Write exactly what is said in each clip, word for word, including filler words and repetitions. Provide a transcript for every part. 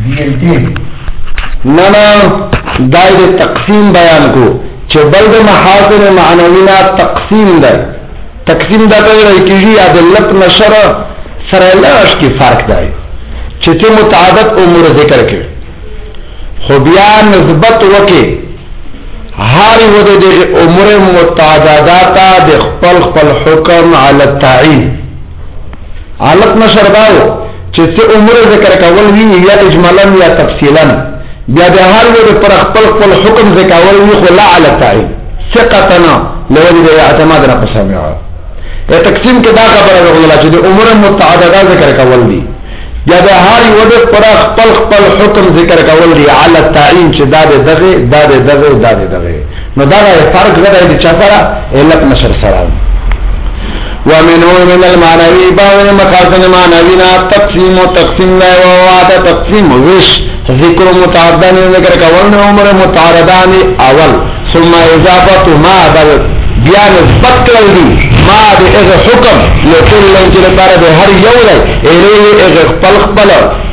نه نه دای د تقسیم بیان کو چې بل د محاسن معنوینا تقسیم ده تقسیم دا ته وایي کیږي ادلت نشر سره لاش کې فرق دی چې ته متعدد امور ذکر کړي خو بیا نسبت وکي هر یو د امور متعددات د خپل خپل حکم علی التعین علت نشر داو چې څه امور ذکر کول وی یا اجمالا یا تفصیلا بیا د هر یو پر خپل خپل حکم ذکر کول وی خو لا علی التعین ثقتنا لوجد اعتماد را پسامه تقسیم کې دا خبره وغوړه چې د امور متعدده ذکر کول دي یا د هر یو د پر خپل خپل حکم ذکر کول دي علی التعین چې دا د دغه دا د دغه دا د دغه نو دا فرق غواړي چې چفره علت نشر سره ومنه من المعنوي بعض مقاصد معنوینا تقسیم و تقسیم لا وعد تقسیم وش ذکر متعدد ذکر کول نو امور متعددان اول ثم اضافه ما بعد بیا نسبت کړل دي ما د هغه حکم لکه چې لپاره د هر یو دی اله هغه خپل خپل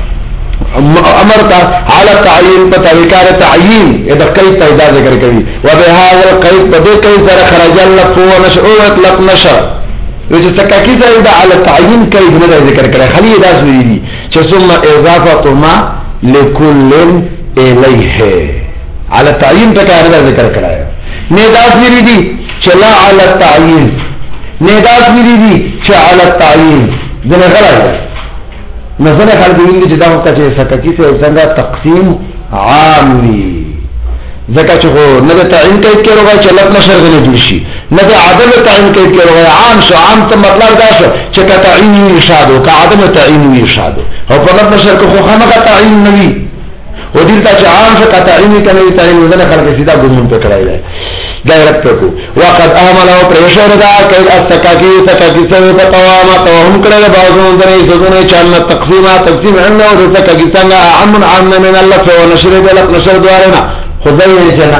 امر تا على تعین په طریقه تعین دا کئی پیدا ذکر کوي و به هذا القید په دې کې سره خرج الله فو نشو اطلق نشر چې تکاکی ځای دا على تعین کوي دا ذکر کوي خلی دا سوي دي چې ثم اضافه ما لكل الیه على تعین په کار دا ذکر کوي نه دا سوي دي چلا علی التعین نداس ویری دی چې علی التعین دغه غلطه مثلا خلک ویلي چې دا وخت چې سکتی څه څنګه تقسیم عام وی ځکه چې نه د تعین کې کې راغی چې لږ نشر غلي دي شي نه د عدم تعین کې کې راغی عام شو عام ته مطلب دا شو چې کا تعین وی شادو کا عدم تعین وی شادو او په لږ نشر کې خو خامخا تعین نه وی و دلته چې عام شو کا تعین کې نه تعین نه خلک سیدا ګومون په کړای دی دایرکت کو وقد اعمل او پریشر دا کای استکاکی استکاکی سوی پتوام توهم کړه بعضون درې زونه چانه تقسیمه تقسیم انه او استکاکی څنګه عام عام من الله او نشر بل نشر دوارنا خدای جنا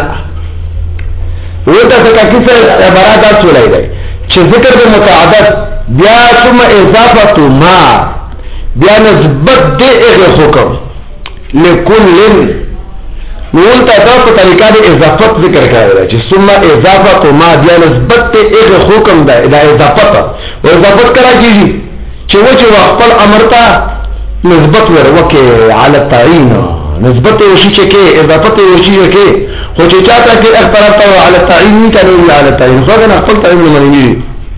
وته استکاکی سره عبارت ولای دی چې ذکر د متعدد بیا ثم اضافه ما بیا نسبت دغه حکم لكل نولتا دا په طریقه د اضافت ذکر کړی چې ثم اضافه ما بیا نسبت ته هغه حکم ده دا اضافت او اضافت کرا کیږي چې و چې خپل امر ته نسبت ورکه علی التعین نسبت وشي چې کې اضافت وشي کې خو چې چاته کې اختلاف ته علی التعین نه کوي علی التعین خو نه خپل تعین نه مني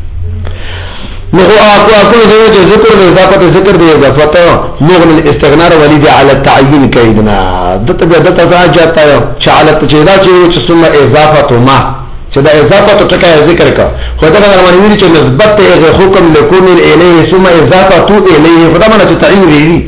نو اكو اكو چې ذکر د اضافت ذکر د اضافت مغن الاستغناء ولید علی التعین کیدنا دته دته راځه چې علی تجدا چې ثم اضافه ما چې دا اضافه ټکا ذکر کا خدای تعالی باندې چې نسبت ته حکم لکون الیه ثم اضافه الیه خدای باندې تعین ویری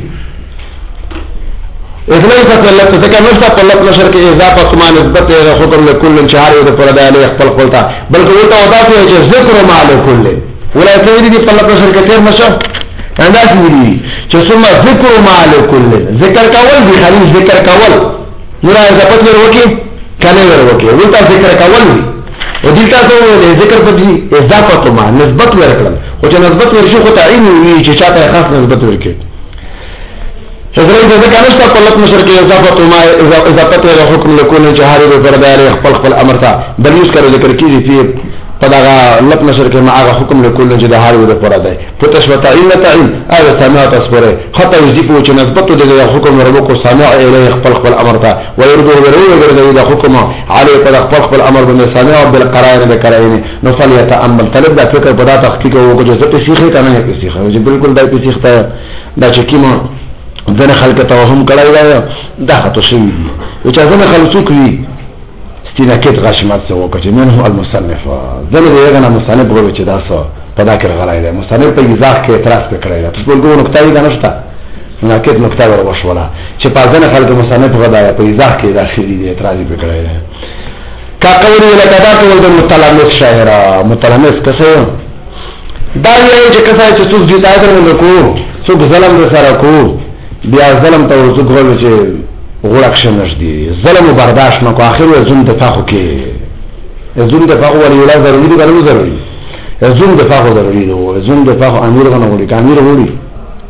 اسلام فصلت ذکر نشته په لفظ نشر کې اضافه ما نسبت ته حکم لکل شهر د پر د علی خپل خپلتا بلکې وته ودا چې ذکر ما لکل ولا تريد دي طلب نشر كثير مشى انداز دي چې ثم ذکر ما لكل ذکر کول دي خالي ذکر کول نور اضافت ورکی کنه ورکی ولتا ذکر کول او دي تاسو ذکر په دي اضافه ما نسبت ورکړل او چې نسبت ورشي خو تعین وي چې چاته خاص نسبت ورکړي حضرت ذکر نشته طلب نشر کې اضافه ما اضافت له حکم لكل جهاري بردار خپل خپل امر ته بل یوز کړو ذکر کیږي چې پدغه لپ نشر کې معه حکم لكل جهاري د پر ده فتش وتعین تعین هذا سماع تصبره خطا يجيبه چې نسبت د حکم ورکو کو سامع الیه خپل خپل امر ته ويرجو ورو د حکم علی پر خپل خپل امر باندې سامع بالقرائن بقرائن نو فليتامل طلب دا فکر په دا تحقیق او کو چې تسیخه کنه تسیخه چې بالکل دا تسیخه دا چې کیمه ځنه خلک توهم کړای دا خطو شي چې ځنه خلک کوي استناکت غشمت سو وکړي منه المصنف ځنه یې غنا مصنف غوړي چې دا څه په دا کې غلای دی مصنف په ځاخ کې اعتراض وکړی دا ټول ګو نقطه یې نشته ناکت نقطه ور وشوله چې په ځنه خلک مصنف غدا په ځاخ کې داخلي دی اعتراض وکړی دی کا قولی لکه دا ټول د متلمس شاعر متلمس کسه دا یې چې کسه چې څوک دې تاسو نه کو څوک ظلم سره کو بیا ظلم ته څوک غوړي چې غوړکشن نشدي ظلم برداشت نکو اخر زوم دفاع کوي زوم دفاع ولی ولا ضروري دی بل ضروري زوم دفاع ضروري دی زوم دفاع امیر غنه وړي امیر وړي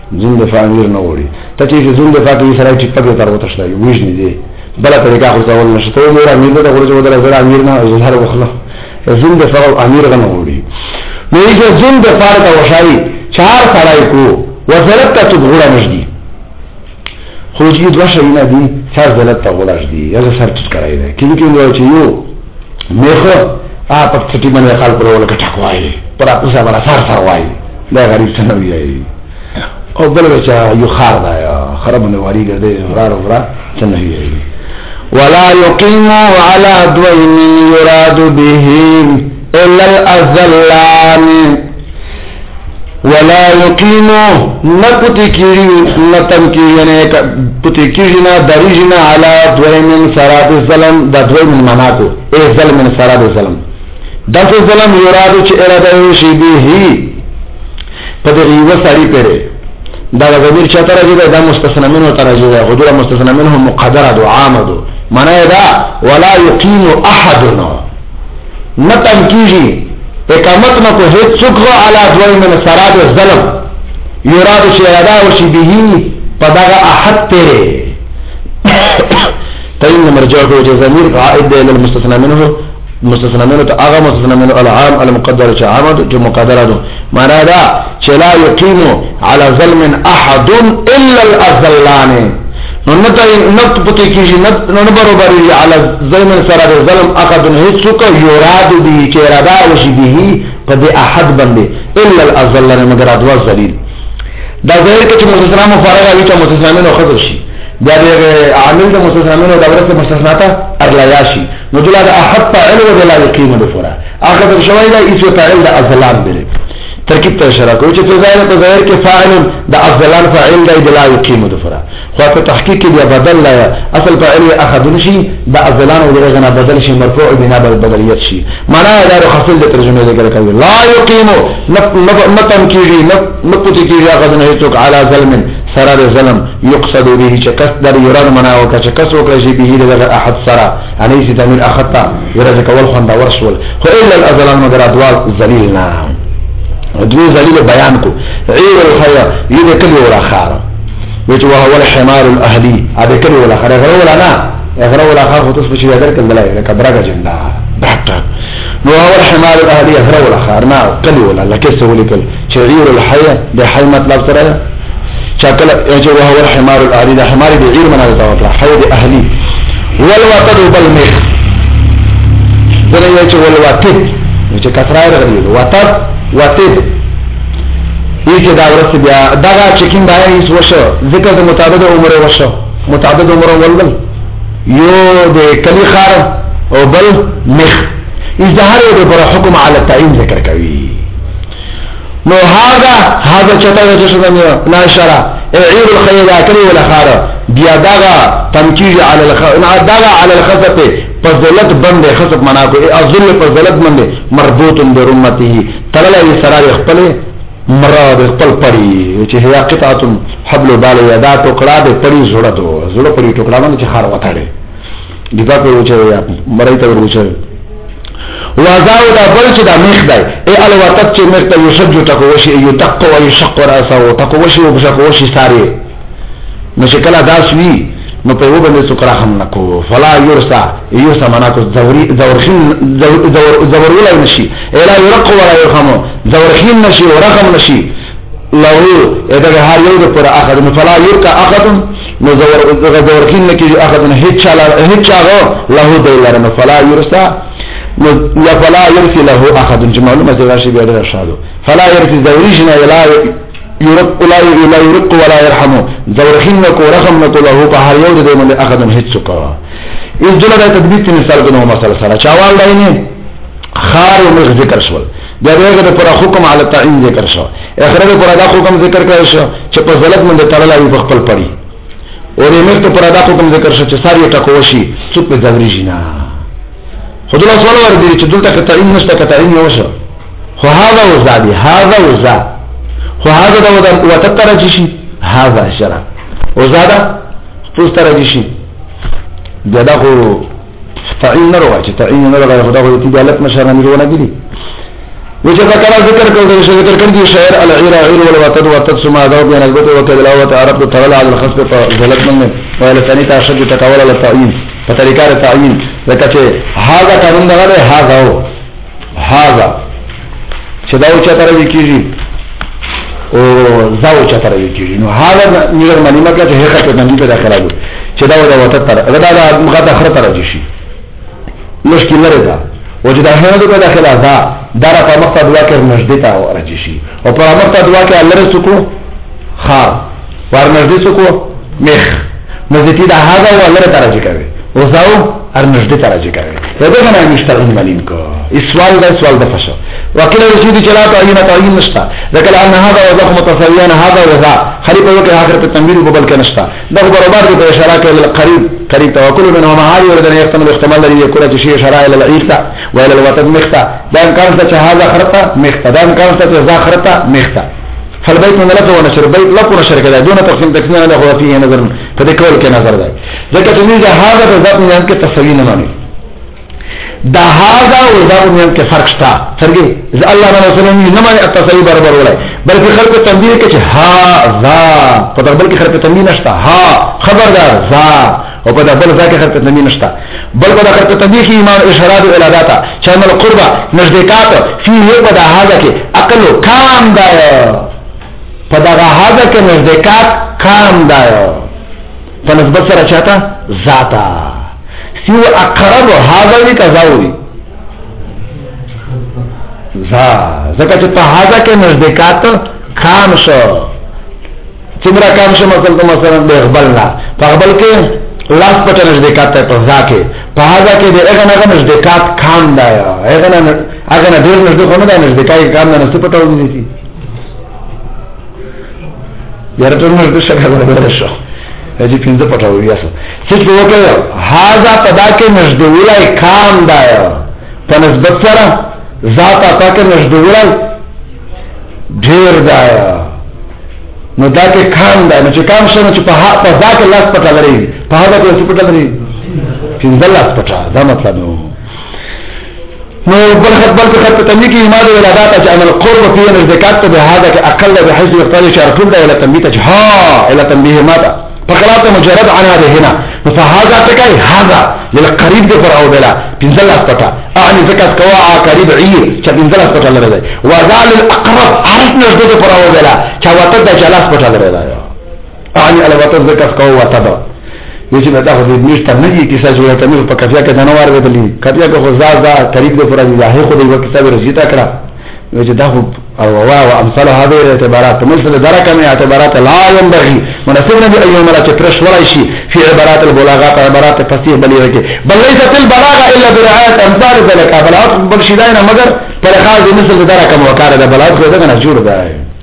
زون دفاع امیر نه وړي ته چې زون دفاع کې سره چې پګه تر وته شته وښني دي بل طریقه خو ځول نشته نور امیر ته ورته ودل زړه امیر نه زهر وخله زون دفاع امیر نه وړي نو یې زون دفاع ته وشای چار سړای کو وزارت ته غوړه نشدي خو چې دوه شي نه دي څار وزارت ته غوړه دي یا سر ټټ کړای دی کله کې نو چې یو مخه ا په څټي باندې خلک ورول کټه کوي پر تاسو باندې سر سر وای دا غریب څنګه وی او بل بچا یو خار دا خراب نه واری ګرځي ورار ورا څنګه وی ولا يقيم على دوين يراد به الا الازلان ولا يقيم نقتكيري نتمكينه پتكيرنا درجنا على دوين سراد الظلم دا دوين من مناکو اي ظلم من سراد الظلم دا ظلم يراد چې اراده شي به پدغي وساري پره دا غویر چا ترجی دا مستثنا منه ترجی دا غدور مستثنا منه مقدره دو عامدو معنی دا ولا يقيم احدنا نتم کیجی اقامت نکو هیچ سکغو علا دوی من سراد الظلم یراد شیرادا وشی بیهی پدغا احد تیرے تین مرجع کو جو ضمیر قائد دے للمستثنا منه مستثنا منه تو آغا مستثنا منه العام المقدر چه عامد جو مقدر دو معنی دا چه لا يقيم على ظلم احد الا الازلان ننتا نت پتی کیجی نن برابری على ظلم سراد ظلم احد هیڅوک یراد به چه اراده وشي به پد احد بنده الا الازلان مگر ادوا ذلیل دا ظاهر کې چې مستثنا مفارقه وي چې مستثنا منه خبر شي دا د عامل د مستثنا منه د ورته مستثناته ارلایاشي نو دلا د احد فاعل و لا يقيم بفرا اخر شوی دا اسم فاعل د ازلان بره ترکیب ته اشاره کوي چې ظاهر ته ظاهر کې فاعل د ازلان فاعل د لا يقيم بفرا خو په تحقیق کې بیا بدل لا اصل فاعل اخذ نشي د ازلان او دغه بدل شي مرفوع بنا بدلیت شي معنا دا خاصل د ترجمه ذکر کوي لا يقيم نتم کیږي نقطه کیږي اخذ نه هیڅ على ظلم سراد ظلم يقصد به چکس در یراد منا او چکس وکړي شي به د احد سرا اني سي تعمل اخطا ورته کول خوند ورسول خو الا الازلان مگر ادوال ذلیلنا ادوی ذلیل بیان کو عیر الخير یده کلی ولا خار وجه وهو الحمار الاهلي هذا كله ولا خير غير ولا انا غير ولا خاف تصف شيء ذلك الملائكه كبرك جندا بحتا وهو الحمار الاهلي غير ولا خير ما كله ولا لكسه ولكل شعير الحياه بحي مطلب ترى شكل يجي وهو الحمار الاهلي ده حمار بعير من هذا الطرف حي اهلي والوتد بالمخ ده يجي والوتد يجي كسرائر غير وتد وتد ایچه دا ورس بیا داگا چکین داییس وشو ذکر دا متعدد عمر وشو متعدد عمر ولبل یو دا کلی خار او بل مخ ازدهار دا برا حکم علی التعین ذکر کوي نو هاگا هاگا چتا وجه شدن نا اشارا اعیر الخیر کلی ولا خار بیا داگا تمکیج علی الخصف داگا علی الخصف فضلت بند خصف مناکو ازل فضلت بند مربوط برمته تللی سرار اخپلی مراد خپل پړی چې هيا قطعه حبل بال یدا ټوکړه د پړی زړه دو زړه پړی ټوکړه باندې چې خار وتاړي دیپا په وچه یا مړی ته ورچه وازاو دا بل چې دا میخ دی ای الوتت چې میخ ته یشجو تکوشي یو تقو او یشق راسو تکوشي او بشکوشي ساري نو شکل داس وی نو په و باندې سکرا هم نکو فلا یرسا یرسا معنا کو زوري زورخین زور ولا نشي الا يرق ولا يرحم زورخین نشي ورحم نشي لو اذا هر یو پر اخذ فلا يرقى اخذ نو زور زورخین نکی اخذ نه هیڅ هیڅ له دلر نو فلا يرسا نو یا فلا يرسي له اخذ معلومه راشي بیا رشادو فلا يرسي زوريجنا ولا يرق لا لا يرق ولا يرحم زورخين نكو رحم نكو له بحر يود دې من اخذن هیڅوک اس جلد تدبیت مثال کنه مسله سره چاوال داینه خار او مخ ذکر شول دا دغه پر حکم علی التعین ذکر شو اخره پر دا حکم ذکر کړی شو چې په ظلم من تعالی په خپل پړی او یې مخ پر دا حکم ذکر شو چې ساری ټکو شي څوک په زوريجنا خدای الله سبحانه ور دي چې دلته تعین نشته تعین یو شو خو هاذا وزادي هاذا وزا خو هذا دا وتترجي شي هذا شرع وزاده تسترجي شي دا خو تعین نه راځي تعین نه راځي خدای دې دلالت مشره نه ونه دي وجه ذكر ذكر كل ذكر كل شعر العير عير والوتد وتد ثم ذوب ينبت وكذا الأوت عرب تولى على الخصب فزلت من وإلى ثاني تشد تتولى للتعيين فتركة التعيين ذكرت هذا قانون ده هذا هو هذا شداو چتر وکیږي او زاو چتر وکیږي نو هغه نیګر مانی مکه چې هغه ته باندې پیدا کړو چې دا د وته تر دا د مخاطه خره تر شي مشکل لري دا وجه دا هغه د داخله دا دا په مقصد واکر نږدې ته ورجی شي او په مقصد واکر الله رسکو خا ور نږدې سکو مخ نږدې دا هغه الله تر راځي کوي او زاو ار نږدې تر راځي کوي دا څنګه مشترک مالین کو سوال دا سوال دا فشو وكلا رسيدي جلا تعيين تعيين نشتا ذكر أن هذا وذاك متساويان هذا وذا خليفة وكي آخر التنبيل وببل كنشتا ذاك بربار دي بإشارات إلى القريب قريب وكل منهما هذه ولدن يحتمل احتمال الذي يكون تشيء إشارة إلى العيرتا وإلى الوطن مختا دان كانت هذا خرطة مختا دان كانت ذا خرطة مختا فالبيت من لفظ ونشر بيت لف ونشر كذا دون تقسيم تقسيم له هو فيه نظر فذكر كنظر ذا ذكر تميز هذا بذات من أنك تسوين ماني دا هذا وذا من کې فرق شته څنګه اذا الله تعالی وسلم نه معنی التصویر برابر ولای بلکې خلق تنبیه کې چې ها ذا په بل کې خلق تنبیه نشته ها خبردار ذا او په بل ځای کې خلق تنبیه نشته بل په خلق تنبیه کې ایمان اشارات او الادات چې ان القربه نزدېکات فيه په دا هذا کې عقل کام دا په دا هذا کې نزدېکات کام دا په نسبت سره چاته ذاتا سیو اقرب هذا وی کزاوی زا زکه چې په هذا کې نزدېکات کام شو څومره کام شو مثلا مثلا د غبلنا په غبل کې لاس پټ نزدېکات ته په ځا کې په هذا کې دغه نه نزدېکات کام دا هغه نه هغه نه ډېر نزدېک نه دا نزدېکای کام نه څه پټو دي یاره ټول نزدې شګه ورته شو اجي پینځه پټاو یاسو چې وکړه هاذا پدا کې نږدې ولای کام دا په نسبت سره ذات اتا کې نږدې ولای ډیر دا نو دا کې کام دا چې کام شنه چې په په ذات لاس پټا لري په هغه کې څه پټا لري پینځه لاس پټا دا مطلب نو نو بل خطبل کې خط تنبیه کې ایمان او الادات چې عمل قرب فيه نزدېکات به هذا کې اقل بحيث يختار شرط الى تنبيه ها الى تنبيه ماذا فقرات مجرد عن هذا هنا فهذا تكاي هذا للقريب دي فرعو بلا بنزل اسبتا اعني زكاة كواعا قريب عير چا بنزل اسبتا لرده وذال الاقرب عرف نجد دي فرعو بلا چا وطد دا جلا اسبتا لرده اعني الوطد زكاة كوا وطد يجب ان تاخذ ميشتا نجي كسا جوية تمير پا كفيا که دانوار بدلی كفيا که خزاز دا قريب دي فرعو بلا هي خود ايوه كتاب رجيتا کرا يجب داخل الرواء وامثال هذه الاعتبارات مثل درك من اعتبارات لا ينبغي مناسبنا باي مرة تفرش ولا شيء في عبارات البلاغات عبارات فصيح بليغه بل ليست البلاغه الا برعايه امثال ذلك بلاغات برشداينا مگر فرخاز مثل درك وكار ده بلاغات ده كان جوړ ده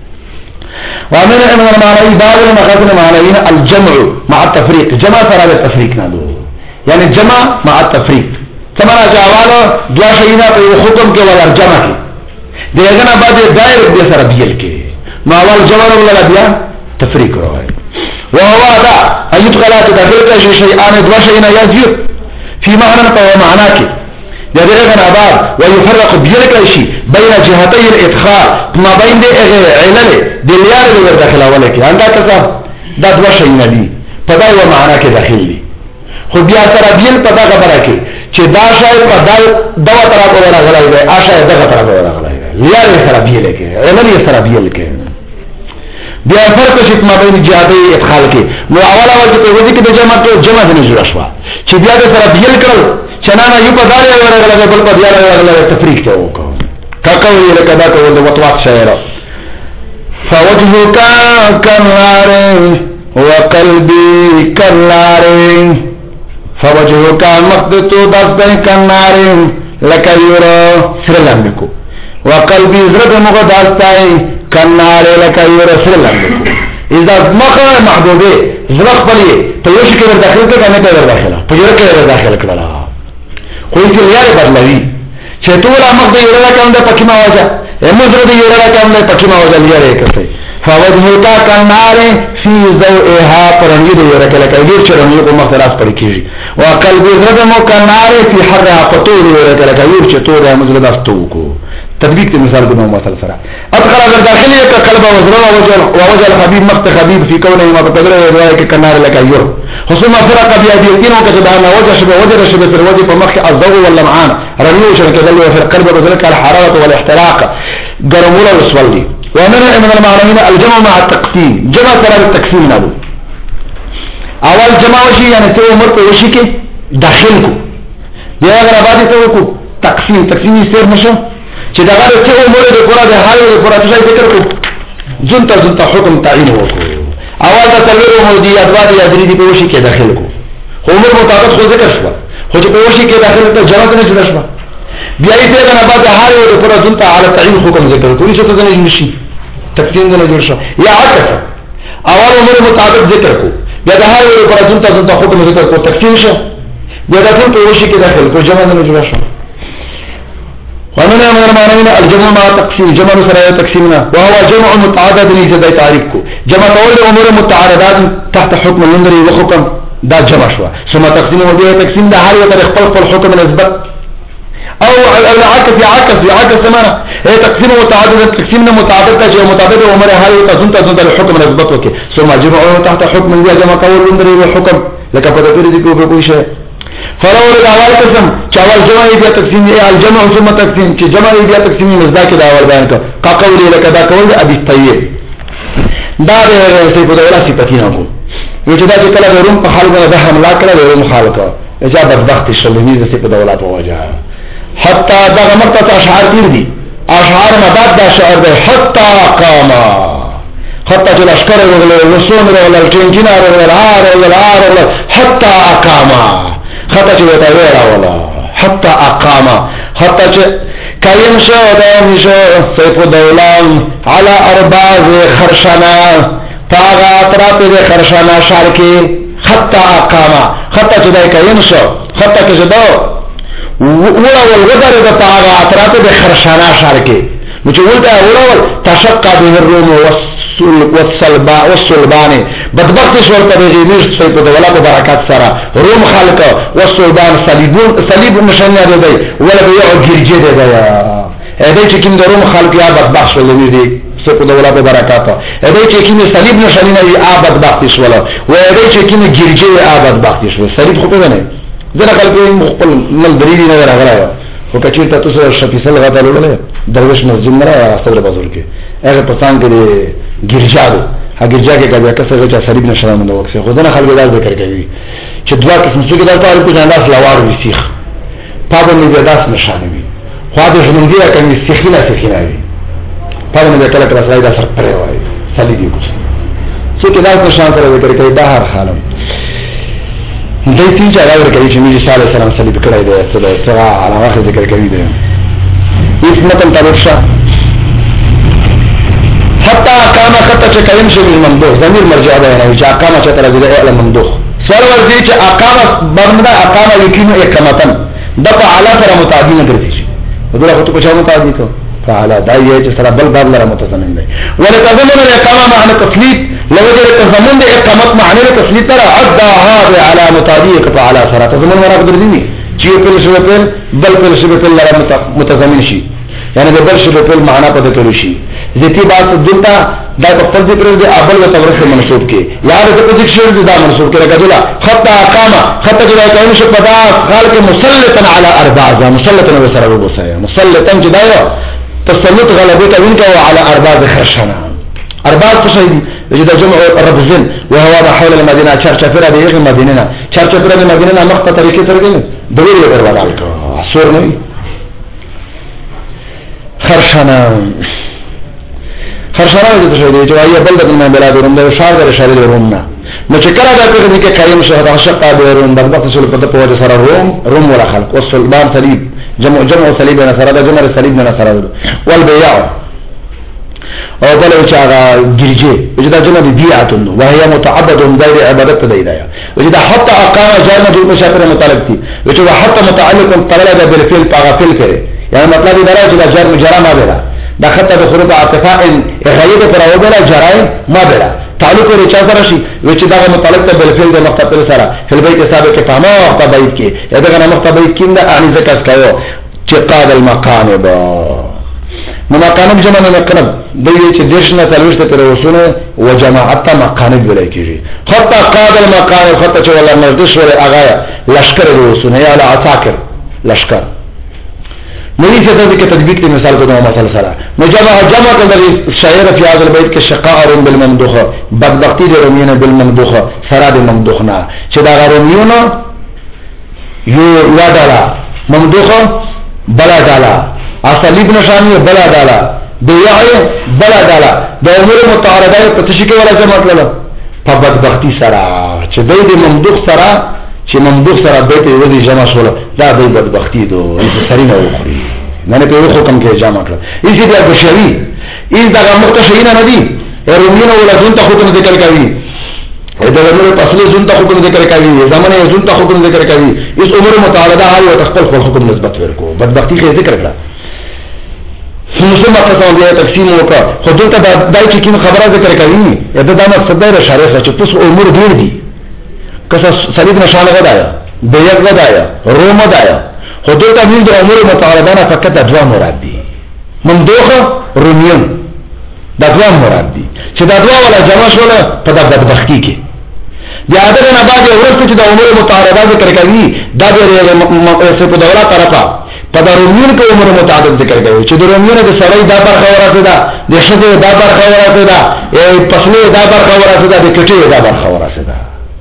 ومن المعنى بعض المخازن معنيين الجمع مع التفريق جمع سره التفريق نه يعني الجمع مع التفريق كما جاواله دوا شينا په حکم کې ولا جمع کې دیگه نه بعد دایر دې سره بیل کې ما اول جمع ولا بیا تفریق راوي وهو دا ايت غلط داخل کې شيئان دوا شيئا يزيد في معنى په معنا کې دیگه نه بعد ويفرق بیل کې شي بين جهتي الادخال ما بين دې علل دې لار دې داخله ولا کې انده کذا دا دوا شيئا دي په دا یو معنا کې داخل دي خو بیا سره بیل په دا خبره کې چې دا شای په دا دوا طرف ولا غلای دی اشای دغه طرف ولا غلای لار سره بیل کې علل سره بیل کې بیا فرق شي ما بین جهادي ادخال کې نو اول اول چې په وځي کې د جمع ته جمع نه جوړ شو چې بیا د سره بیل کړو چې نه نه یو په دار ورغله بل په دار ورغله تفریق ته وکړو کاکو یې کدا ته د وطواق شاعر فوجهك كالنار وقلبي كالنار فوجهك مقدت دست كالنار لك يرى سرلمكو وقلبي زرد مغداستاي كالنار لك يرى سرلمكو اذا مخه محبوبه زرق بلي تيوش كده داخل كده نه كده داخله پجره كده داخل کړه خو یې لري بدلوي چې ټول مخ دې یوه کوم د پکې ما وځه امو زرد یوه کوم د پکې ما وځه لري کوي فوجهك كالنار في ضوئها پرنګي دی ورکه لکه ډیر چرمه په مخ راس پړ کیږي وقلب زدم كالنار في حرها فطور ورکه لکه یو چې تور مزل داستو کو تطبیق ته مثال کوم مثال سره ادخل اگر داخلي قلب وزر ووجه ووجه الحبيب مخت حبيب في كونه ما بقدر روایت كالنار لکه یو خصوصا فرق بيديتين وكذا وجه شبه وجه شبه في الوجه فمخ الضوء واللمعان رميو شركه ذل في القلب وذلك الحراره والاحتراق جرمولا وسولي ومن من المعنوين الجمع مع التقسيم جمع ترى التقسيم نابو اول جمع وشي يعني تو عمر کو وشي کې داخل کو بیا اگر آبادی ته کو تقسیم تقسیم یې نشو چې دا غره ته عمر د قرآن د حال د قرآن څخه ذکر کو جنتا جنتا حکم تعین وکړو اول د تلویر مودي ادوار یا درې دی په وشي کې داخل کو عمر مطابق خو ذکر شو خو چې په وشي کې داخل ته جمع نه جوړ شو بیا یې ته نه بعد حال د قرآن جنتا علی تعین حکم ذکر کوي چې څه نه نشي تقسیم نه جوړ شو یا عکس اول عمر مطابق ذکر کو بیا د هر یو پر ځنته ځنته حکم ذکر کو تقسیم شو بیا د ټول په وشي کې داخل کو جمع نه جوړ شو ومن المعنوين الجمع مع تقسيم جمع سره تقسيمنا وهو جمع متعدد لذي تعريف کو جمع اول امور متعارضات تحت حكم المنذري وحكم دا جمع شو ثم تقسيم وبه تقسيم ده هر یو طریق خپل حکم نسبت او العكس عكس عكس سمانه هي تقسيم متعدد تقسيمنا متعدد چې متعدد عمر هر یو تاسو ته د حکم نسبت وکي ثم جمع تحت حكم دي جمع کول اندري حکم لکه په دې دي کو په شي فلو له اول قسم چې اول جمع دي تقسيم دي الجمع ثم تقسيم چې جمع دي تقسيم مزدا کې دا اول بیان کو کا قول لکه دا کول ابي طيب دا د څه په ډول صفاتینه کو یو چې دا چې کله روم په حال باندې حمله کړه روم خالقه اجازه بدبخت شلمي د څه په ډول په وجه حتى دا مرتبه اشعار دي دي اشعار مدد دا شعر ده حتى قام حتى الاشكار والرسوم والجنجنا والعار والعار حتى اقام حتى تتويرا ولا حتى اقام حتى كاين شو دام شو سيف دولان على ارباز خرشنا طاغا اطراف خرشنا شاركي حتى اقام حتى تدا كاين شو حتى كجدو ولا والغدر ده طاغا اطراف خرشنا شاركي مجھے ولدا ولول تشقى به الروم والصلبا والصلبان بدبخت شو تبغي مش سيد ولا بركات سرا روم خالق والصلبان صليبون صليب مشان دی ولا بيع جرجه دی اې دې چې کوم روم خالق یا بدبخت شو لوي دی سيد ولا برکات اې دې چې کوم صليب مشان دی ا بدبخت شو ولا و دې چې کوم جرجه ا بدبخت شو صليب خو نه زه خلک خپل مل دلیل نه راغلی او کچې ته تاسو شپیسل غاټه لولې درویش مسجد مرا استغفر بازار کې هغه پسان کې ګرجاو هغه ګرجا کې کله کسر چې صلیب نشره مونږ وکړي خو دنه خلک دا ذکر کوي چې دوا قسم څه کې دا تعریف کوي انداز لوار وي سیخ پاده مې داس نشانه وي خو دا ژوندۍ کوي سیخینه سیخینه وي پاده مې کله کله سړی دا سر پرې وایي صلیب یې کوي څه کې دا نشان سره ذکر کوي دا هر حالم دای تین چې راوړل کوي چې نبی صلی الله علیه وسلم صلیب کړی دی څه څه علاوه واخه ذکر کوي دی هیڅ متن ترشا حتی قام خطه چې کلم شي مندوخ ضمیر مرجع ده نه چې اقامه چې تر دې علم مندوخ سوال ورځي چې اقامه برمدا اقامه یقینو اقامتن د فعل سره متعدی نه ګرځي دغه خطو په چا متعدی کو فعل دایې چې سره بل بل لره متضمن دی ولتضمن الاقامه معنى تثبيت لو وجد تضمن الاقامه معنى تثبيت ترى عدى هذا على متعديه فعل سره تضمن ورا ګرځي چې په شی په بل په شی په لره متضمن شي یعنی د بل شی په معنا پد کړی شي ذاتی بات دلته دا په خپل ذکر دی ابل و تورث منسوب کې یاد د ذکر شی دا منسوب کې راځلا خط اقامه خط جدا کین شي پدا خالق مسلطا علی ارباز مسلطا وسره وبسیا مسلطا جدا تسلط غلبته وینکه على ارباز خرشنا ارباز څه دی جدا جمع ربزن وهو ما حول المدينه چرچفره دی یغه مدینه چرچفره دی مدینه مخ په طریقې سره دی دوی یې پرواله کو اسور نه خرشنا خرشنا دې څه دی چې وايي بلد من بلاد روم د شهر د شهر روم نه نو چې کله دا کوي چې کریم شهر عاشق د روم بدبخت شول په په سره روم روم ولا خلق والصلبان صلیب جمع جمع صلیب نه سره د جمع صلیب نه سره والبيع او بل چې هغه ګرځي چې دا جمع دي بیعتون وهي متعبد غیر عبادت دی دا چې دا حتی اقام جامع د مشاکل متعلق دي چې حتی متعلق طلب بالفعل فغفل کړي يعني مطلب دا چې دا جر مجرا ما ده دا خطه د خروج عاطفه غیر پر اوله جرای ما بلا تعلق لري چا سره شي چې دا متعلق ته بل فعل د مقتل سره فل بیت سابق په ما وخت بیت کې دا نه مقتل بیت کې دا ان ذکر کاوه چې قاد المقانب نو مقانب جمع نه مقانب دوی چې دیشنه تلوشته تر وسونه او جماعت مقانب ویل کیږي خطه قاد المقانب خطه چې ولا مردش ولا اغایا لشکر د وسونه یا عساکر لشکر نوی سے کہ تطبیق کی مثال کو مثال سرا مجمع جمع کر شاعر فی هذا البيت کے شقاء بالممدوح بدبختی دے رومین بالممدوح سرا دے ممدوحنا چدا رومیون یو وادالا ممدوح بلا دالا اصلیب نشانی بلا دالا بیعی بلا دالا دا امور متعارضه پتشکی والا جمع کړل په بدبختی سرا چې دې ممدوح سرا چې ممدوح سره بیت ودی جمع شول دا د بدبختی دو سرینه وخوري نه نه په حکم کې جمع کړ اسی د بشری این دا مختصین نه دي رومین ولا ځون ته حکم ذکر کوي دا امر اصلي ځون ته حکم ذکر کوي زمانه ځون ته حکم ذکر کوي اس امر متعارضه هاي او تخپل حکم نسبت ورکو بدبختی کې ذکر کړه ثم قسم بیا تقسیم وکړه خو دلته دای چې کوم خبره ذکر کوي دا د مقصد د شریعت چې تاسو امور ډیر دي کسا صلیب نشانه غدایا بیعت غدایا روم غدایا خودو تا من در امور متعارضانه فقط ادوا مراد دی ممدوخ رومیون دا ادوا مراد دی چه دا ادوا ولا جمع شولا پا دا بدبختی که دی آدر نبادی ورسته چه دا امور متعارضان ذکر کوي دا دی سپو دولا طرفا پا دا رومیون که امور متعارض ذکر کوي چه دا رومیون دا سرائی دا برخوا ورسه دا دی شده دا برخوا ورسه دا پسلی دا برخوا ورسه دا دی کٹی دا برخوا ورسه دا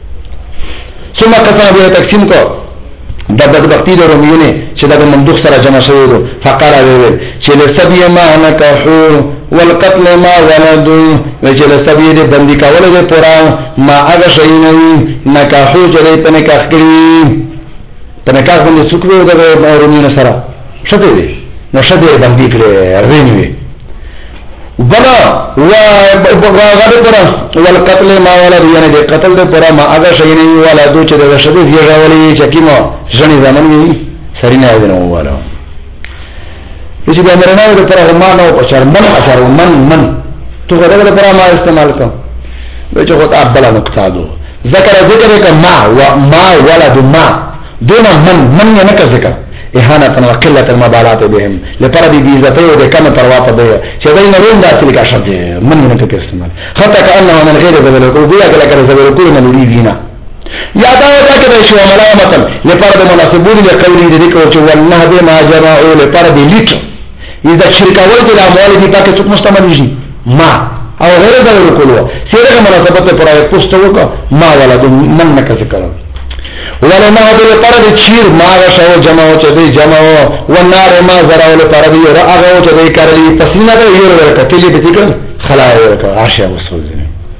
ثم قسم بیا تقسیم کو د بدبختی د رومیونه چې د ممدوح سره جمع شوی دو فقال ویل چې لسبی ما نکحو والقتل ما ولدو چې لسبی د بندي کول د پورا ما هغه شی نه نکحو چې په نکاح کړی په نکاح باندې څوک د رومیونه سره شته دي نو شته بندي کړی رینوي بلا وغاده پرا والقتل ما ولد یعنی د قتل د پرا ما هغه شی نه ولا دو چې د شدې زیږولې چې کیمو ځنی زمون وی سرینه ونه واله چې د امرنه د پرا ما نو په شرمن اثر من من تو غره د پرا ما استعمال کو به چې خدای ابلا نقطه دو ذکر ذکر ک ما و ما ولد ما دون من من نه کا ذکر اهانه وقله المبالات بهم لپاره دي عزت او د کم پروا په دی چې دای نه روند اصلي کا شرط من نه کې استعمال خطا کانه من غیر ذل کو بیا کله کله ذل کو نه لريږي یا دا وتا کې شو ملامت لپاره د مناسبون له قولي د ذکر چې والله بما جمعوا لپاره دي لیک اذا شرکاوي د اموال دي پاکه څوک مستعمل نشي ما او غیر ذل کولو سیره مناسبت پر پوسټ وکړه ما ولادت من نه کې کړو ولا ما هذا لپاره چیر ما غشو جمع او چدي جمع او نار ما زرا ول لپاره دی راغه او چدي کړلی پسینه دی یو ورکه تلی به ذکر خلای ورکه عاشا وصول دي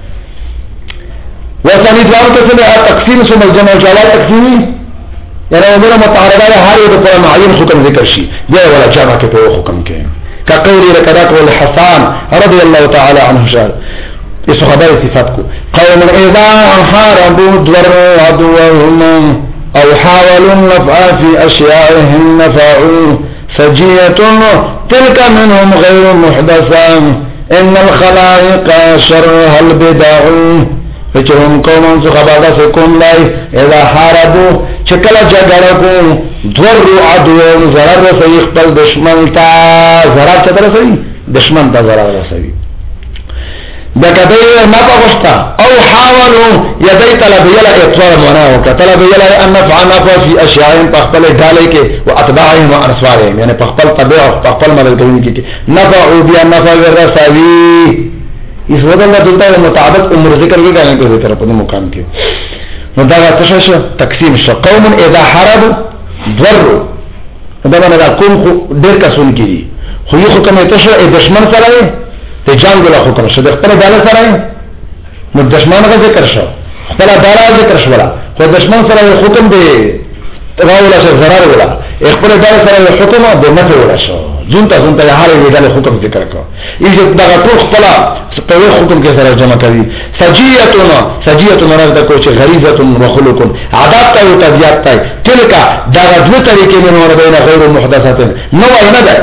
وثاني ځان ته څه تقسیم ثم الجمع جواب تقسیمی یعنی امور متعارضه هر یو په معین حکم ذکر شي دی ولا جمع کې په حکم کې کقولی رکعات والحسان رضی الله تعالی عنه شال اسو خبر صفات کو قوم اذا حاربوا ضروا عدوهم او حاولوا النفع في اشيائهم نفعوا فجية تلك منهم غير محدثة ان الخلائق شرها البدع فچهم قوم خبر سکون لای اذا حاربوا چکل جګړه کو ضروا عدوهم ضرر رسي خپل دشمن ته ضرر چته رسي دشمن ته ضرر رسي بکدی ما پغشتا او حاولوا یدی طلب یلا اطوار مناو طلب یلا ان نفع نفع فی اشیاء پخپل ډالې کې او اتباعهم وانصارهم یعنی پخپل تبع او پخپل مدد کوي کې نفع او بیا نفع ورسوي اس وجه نه دلته مطابق عمر ذکر کې غواړي په طرف په مقام کې نو دا څه شو تقسیم شو قوم اذا حاربوا ضروا دا باندې کوم ډېر کسون کیږي خو یو حکم ته شو دشمن سره ته جنگ له حکم شو د خپل داله سره نو دشمن غو ذکر شو خپل داله ذکر شو خو دشمن سره حکم دی راولا څه zarar ولا خپل داله سره حکم د نفع ولا شو جونته جونته هر یو داله حکم ذکر کو ایجه دا ټول خپل په حکم کې سره جمع کوي سجیتنا سجیتنا راځه کو چې غریزه وخلق عادت ته او طبيعت ته تلک دا غوډه طریقې نه ور بینه غیر محدثات نو نه ده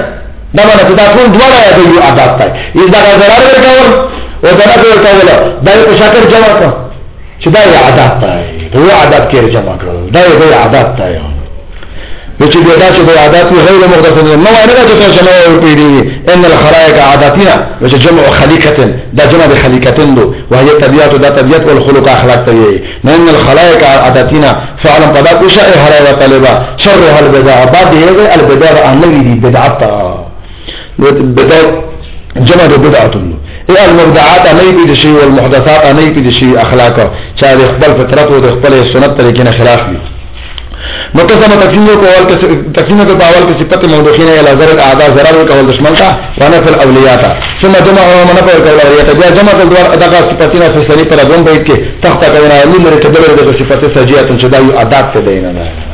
دا باندې په تاسو دواړه یو عادت دی اذا دا ضرر ورکول او دا نه ورکول دا په شکل جمع کړه چې دا یو عادت دی دا عادت کې جمع کړو دا یو عادت دی چې دا چې د عادت غیر مقتصد نو نه راځي چې شنو پیډي ان الخلائق عاداتنا چې جمع خليقه دا جمع بخليقه دو وهي طبيعه دا طبيعه والخلق اخلاق ته ان الخلائق عاداتنا فعلا قد شاء هر طالبا شرها البدع بعد هذا البدع انوي دي بدعه بدع جمع بدعه اي المبدعات انوي دي شيء والمحدثات انوي دي شيء اخلاق چې د خپل فطرت او د خپل سنت طریقې نه خلاف دي مقسمه تقسیموں کو اول تقسیموں کے باول کی صفت موضوعین الى ضرر اعضاء ضرر کا دشمن کا ونفع الاولیاء کا ثم جمع منفع الاولیاء تبع جمع الدوار ادغا صفاتنا في سری پر ابن بیت کے تخت کا علی میرے تدبر صفات سجیات شدای عادات سے دینا